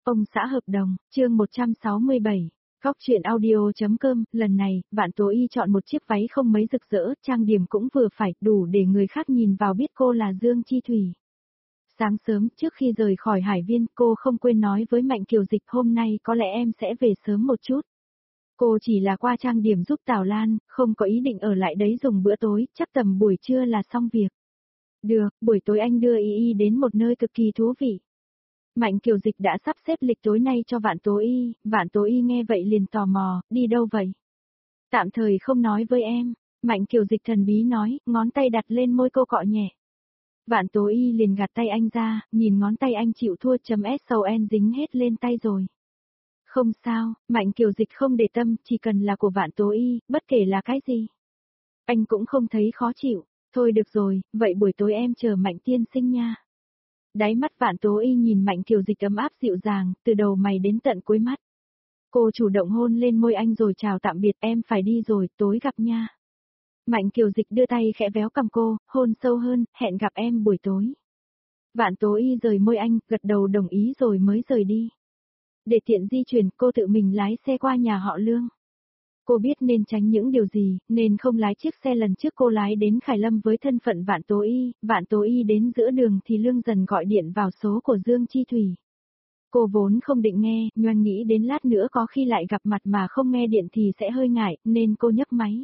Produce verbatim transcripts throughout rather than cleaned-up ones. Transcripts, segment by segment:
Ông xã hợp đồng, chương một trăm sáu mươi bảy. Góc truyện audio.com, lần này, Vạn Tố Y chọn một chiếc váy không mấy rực rỡ, trang điểm cũng vừa phải, đủ để người khác nhìn vào biết cô là Dương Chi Thủy. Sáng sớm, trước khi rời khỏi Hải Viên, cô không quên nói với Mạnh Kiều Dịch hôm nay có lẽ em sẽ về sớm một chút. Cô chỉ là qua trang điểm giúp Tào Lan, không có ý định ở lại đấy dùng bữa tối, chắc tầm buổi trưa là xong việc. Được, buổi tối anh đưa Y Y đến một nơi cực kỳ thú vị. Mạnh Kiều Dịch đã sắp xếp lịch tối nay cho Vạn Tố Y, Vạn Tố Y nghe vậy liền tò mò, đi đâu vậy? Tạm thời không nói với em, Mạnh Kiều Dịch thần bí nói, ngón tay đặt lên môi cô cọ nhẹ. Vạn Tố Y liền gạt tay anh ra, nhìn ngón tay anh chịu thua chấm son dính hết lên tay rồi. Không sao, Mạnh Kiều Dịch không để tâm, chỉ cần là của Vạn Tố Y, bất kể là cái gì. Anh cũng không thấy khó chịu, thôi được rồi, vậy buổi tối em chờ Mạnh tiên sinh nha. Đáy mắt Vạn Tố Y nhìn Mạnh Kiều Dịch ấm áp dịu dàng, từ đầu mày đến tận cuối mắt. Cô chủ động hôn lên môi anh rồi chào tạm biệt, em phải đi rồi, tối gặp nha. Mạnh Kiều Dịch đưa tay khẽ véo cằm cô, hôn sâu hơn, hẹn gặp em buổi tối. Vạn Tố Y rời môi anh, gật đầu đồng ý rồi mới rời đi. Để tiện di chuyển, cô tự mình lái xe qua nhà họ Lương. Cô biết nên tránh những điều gì, nên không lái chiếc xe lần trước cô lái đến Khải Lâm với thân phận Vạn Tố Y, Vạn Tố Y đến giữa đường thì Lương dần gọi điện vào số của Dương Chi Thủy. Cô vốn không định nghe, nhoẻn nghĩ đến lát nữa có khi lại gặp mặt mà không nghe điện thì sẽ hơi ngại, nên cô nhấc máy.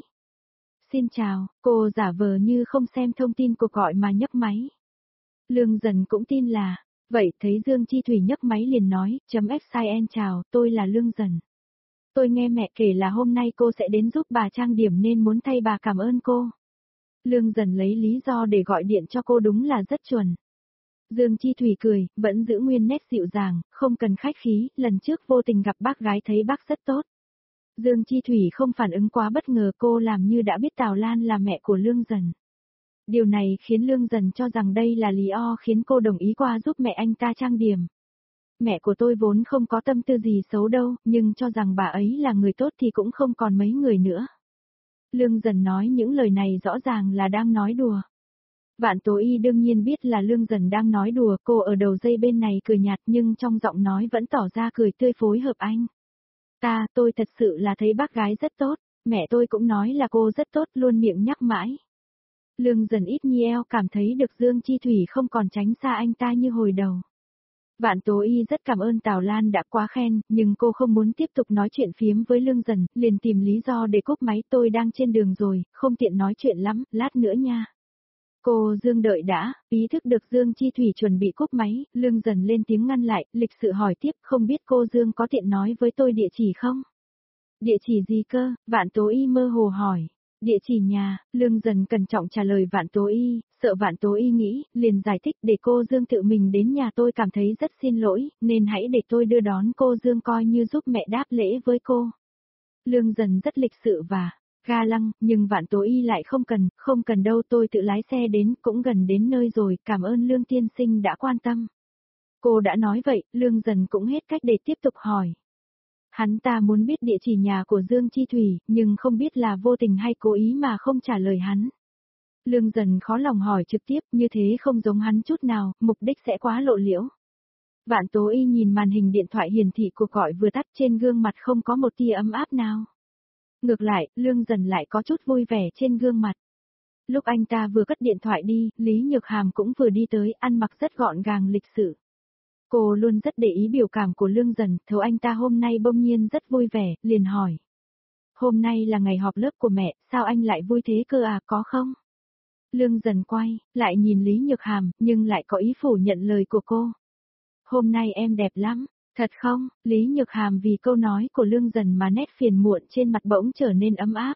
Xin chào, cô giả vờ như không xem thông tin cuộc gọi mà nhấc máy. Lương dần cũng tin là, vậy thấy Dương Chi Thủy nhấc máy liền nói, chấm xin chào, tôi là Lương dần. Tôi nghe mẹ kể là hôm nay cô sẽ đến giúp bà trang điểm nên muốn thay bà cảm ơn cô. Lương dần lấy lý do để gọi điện cho cô đúng là rất chuẩn. Dương Chi Thủy cười, vẫn giữ nguyên nét dịu dàng, không cần khách khí, lần trước vô tình gặp bác gái thấy bác rất tốt. Dương Chi Thủy không phản ứng quá bất ngờ, cô làm như đã biết Tào Lan là mẹ của Lương dần. Điều này khiến Lương dần cho rằng đây là lý do khiến cô đồng ý qua giúp mẹ anh ta trang điểm. Mẹ của tôi vốn không có tâm tư gì xấu đâu, nhưng cho rằng bà ấy là người tốt thì cũng không còn mấy người nữa. Lương dần nói những lời này rõ ràng là đang nói đùa. Vạn Tố Y đương nhiên biết là Lương dần đang nói đùa, cô ở đầu dây bên này cười nhạt nhưng trong giọng nói vẫn tỏ ra cười tươi phối hợp anh. Ta, tôi thật sự là thấy bác gái rất tốt, mẹ tôi cũng nói là cô rất tốt, luôn miệng nhắc mãi. Lương dần ít nhiều cảm thấy được Dương Chi Thủy không còn tránh xa anh ta như hồi đầu. Vạn Tố Y rất cảm ơn Tào Lan đã quá khen, nhưng cô không muốn tiếp tục nói chuyện phiếm với Lương dần, liền tìm lý do để cúp máy, tôi đang trên đường rồi, không tiện nói chuyện lắm, lát nữa nha. Cô Dương đợi đã, ý thức được Dương Chi Thủy chuẩn bị cúp máy, Lương dần lên tiếng ngăn lại, lịch sự hỏi tiếp, không biết cô Dương có tiện nói với tôi địa chỉ không? Địa chỉ gì cơ? Vạn Tố Y mơ hồ hỏi. Địa chỉ nhà, Lương dần cẩn trọng trả lời Vạn Tố Y, sợ Vạn Tố Y nghĩ, liền giải thích để cô Dương tự mình đến nhà tôi cảm thấy rất xin lỗi, nên hãy để tôi đưa đón cô Dương coi như giúp mẹ đáp lễ với cô. Lương dần rất lịch sự và ga lăng, nhưng Vạn Tố Y lại không cần, không cần đâu, tôi tự lái xe đến, cũng gần đến nơi rồi, cảm ơn Lương tiên sinh đã quan tâm. Cô đã nói vậy, Lương dần cũng hết cách để tiếp tục hỏi. Hắn ta muốn biết địa chỉ nhà của Dương Chi Thủy, nhưng không biết là vô tình hay cố ý mà không trả lời hắn. Lương dần khó lòng hỏi trực tiếp, như thế không giống hắn chút nào, mục đích sẽ quá lộ liễu. Vạn Tố Y nhìn màn hình điện thoại hiển thị cuộc gọi vừa tắt, trên gương mặt không có một tia ấm áp nào. Ngược lại, Lương dần lại có chút vui vẻ trên gương mặt. Lúc anh ta vừa cất điện thoại đi, Lý Nhược Hàm cũng vừa đi tới, ăn mặc rất gọn gàng lịch sự. Cô luôn rất để ý biểu cảm của Lương dần, thấu anh ta hôm nay bỗng nhiên rất vui vẻ, liền hỏi. Hôm nay là ngày họp lớp của mẹ, sao anh lại vui thế cơ à, có không? Lương dần quay, lại nhìn Lý Nhược Hàm, nhưng lại có ý phủ nhận lời của cô. Hôm nay em đẹp lắm, thật không? Lý Nhược Hàm vì câu nói của Lương dần mà nét phiền muộn trên mặt bỗng trở nên ấm áp.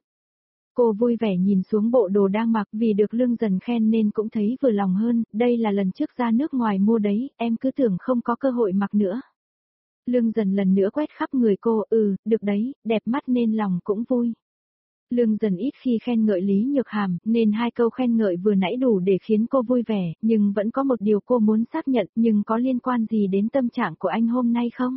Cô vui vẻ nhìn xuống bộ đồ đang mặc, vì được Lương dần khen nên cũng thấy vừa lòng hơn, đây là lần trước ra nước ngoài mua đấy, em cứ tưởng không có cơ hội mặc nữa. Lương dần lần nữa quét khắp người cô, ừ, được đấy, đẹp mắt nên lòng cũng vui. Lương dần ít khi khen ngợi Lý Nhược Hàm, nên hai câu khen ngợi vừa nãy đủ để khiến cô vui vẻ, nhưng vẫn có một điều cô muốn xác nhận, nhưng có liên quan gì đến tâm trạng của anh hôm nay không?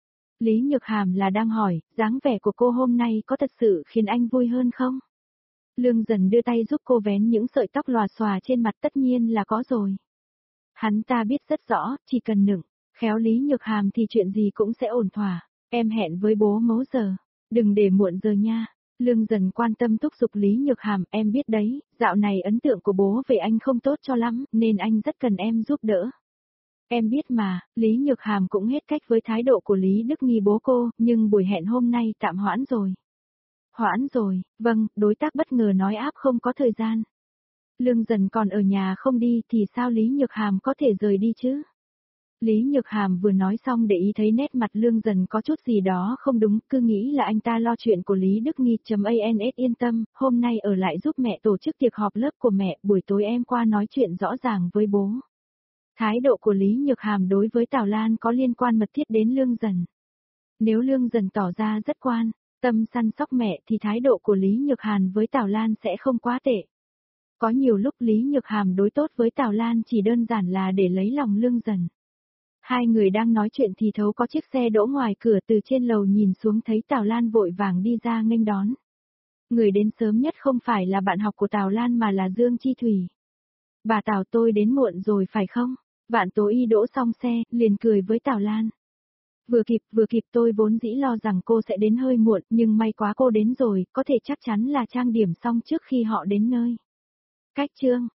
Lý Nhược Hàm là đang hỏi, dáng vẻ của cô hôm nay có thật sự khiến anh vui hơn không? Lương dần đưa tay giúp cô vén những sợi tóc lòa xòa trên mặt, tất nhiên là có rồi. Hắn ta biết rất rõ, chỉ cần nựng, Khéo Lý Nhược Hàm thì chuyện gì cũng sẽ ổn thỏa, em hẹn với bố mấu giờ, đừng để muộn giờ nha. Lương Dần quan tâm thúc giục Lý Nhược Hàm, em biết đấy, dạo này ấn tượng của bố về anh không tốt cho lắm, nên anh rất cần em giúp đỡ. Em biết mà, Lý Nhược Hàm cũng hết cách với thái độ của Lý Đức Nghi bố cô, nhưng buổi hẹn hôm nay tạm hoãn rồi. Hoãn rồi, vâng, đối tác bất ngờ nói áp không có thời gian. Lương Dần còn ở nhà không đi thì sao Lý Nhược Hàm có thể rời đi chứ? Lý Nhược Hàm vừa nói xong để ý thấy nét mặt Lương Dần có chút gì đó không đúng, cứ nghĩ là anh ta lo chuyện của Lý Đức Nghi.ans yên tâm, hôm nay ở lại giúp mẹ tổ chức tiệc họp lớp của mẹ, buổi tối em qua nói chuyện rõ ràng với bố. Thái độ của Lý Nhược Hàm đối với Tào Lan có liên quan mật thiết đến Lương Dần. Nếu Lương Dần tỏ ra rất quan tâm săn sóc mẹ thì thái độ của Lý Nhược Hàn với Tào Lan sẽ không quá tệ. Có nhiều lúc Lý Nhược Hàm đối tốt với Tào Lan chỉ đơn giản là để lấy lòng Lương Dần. Hai người đang nói chuyện thì thấu có chiếc xe đỗ ngoài cửa, từ trên lầu nhìn xuống thấy Tào Lan vội vàng đi ra nghênh đón. Người đến sớm nhất không phải là bạn học của Tào Lan mà là Dương Chi Thủy. Bà Tào, tôi đến muộn rồi phải không? Vạn Tố Y đỗ xong xe, liền cười với Tào Lan. Vừa kịp, vừa kịp, tôi vốn dĩ lo rằng cô sẽ đến hơi muộn, nhưng may quá cô đến rồi, có thể chắc chắn là trang điểm xong trước khi họ đến nơi. Cách chương